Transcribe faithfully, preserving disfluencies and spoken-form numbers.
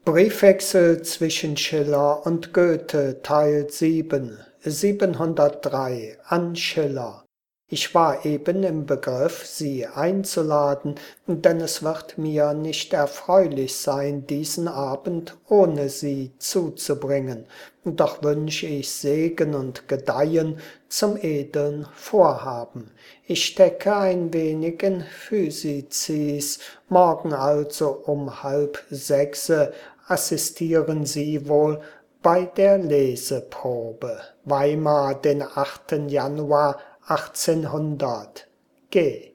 Briefwechsel zwischen Schiller und Goethe Teil sieben, siebenhundertdrei an Schiller. Ich war eben im Begriff, Sie einzuladen, denn es wird mir nicht erfreulich sein, diesen Abend ohne Sie zuzubringen. Doch wünsch ich Segen und Gedeihen zum edeln Vorhaben. Ich stecke ein wenig in Physicis, morgen also um halb sechse assistieren Sie wohl bei der Leseprobe. Weimar, den achten Januar achtzehnhundert. G